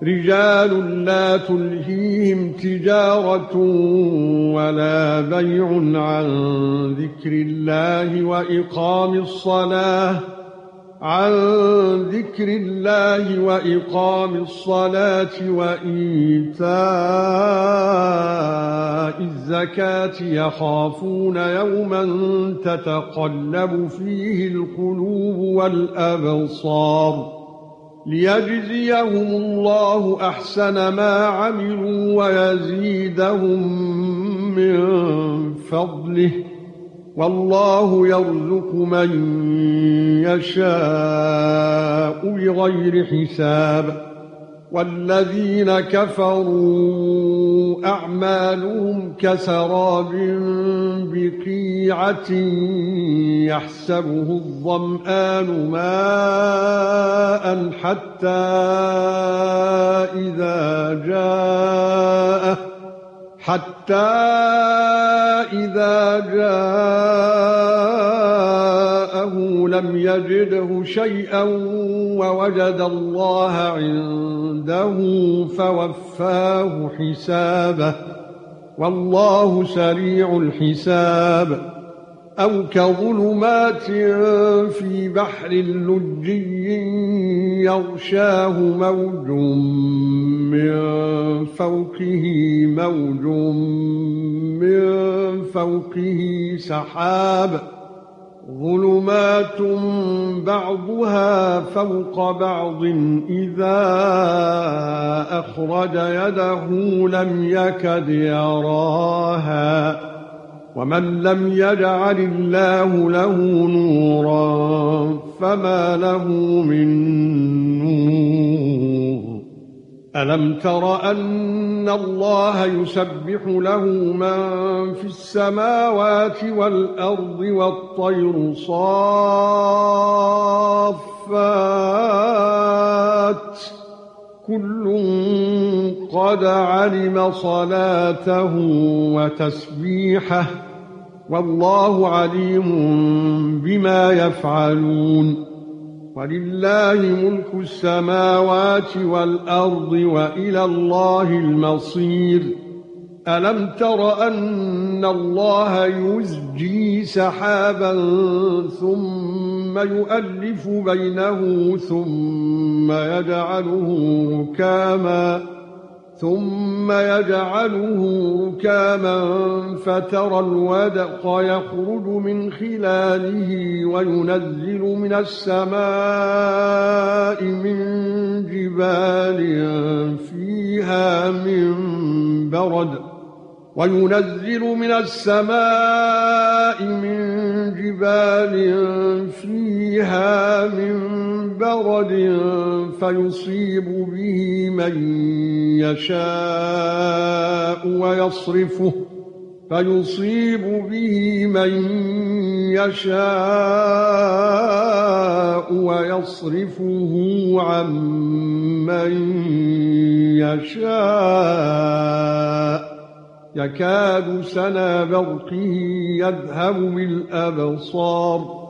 رجال لا تلهيهم تجارة ولا بيع عن ذكر الله وإقام الصلاة وإيتاء الزكاة يخافون يوما تتقلب فيه القلوب والأبصار ليجزيهم الله أحسن ما عملوا ويزيدهم من فضله والله يرزق من يشاء بغير حساب والذين كفروا أعمالهم كسراب بقيعة يحسبه الظمآن ماء حتى إذا جاءه لم يجده شيئا ووجد الله عنده فوفاه حسابه والله سريع الحساب أو كظلمات في بحر لجي يغشاه موج من فوقه سحاب ظلمات بعضها فوق بعض إذا أخرج يده لم يكد يراها ومن لم يجعل الله له نورا فما له من نور ألم تر أن الله يسبح له من في السماوات والأرض والطير صافات كل قد علم صلاته وتسبيحه والله عليم بما يفعلون ولله ملك السماوات والأرض وإلى الله المصير ألم تر أن الله يزجي سحابا ثم يؤلف بينه ثم يجعله ركاما فترى الودق يخرج من خلاله وينزل من السماء من جبال فيها من برد فيصيب به من يشاء ويصرفه عن من يشاء يكاد سنا برقه يذهب بالأبصار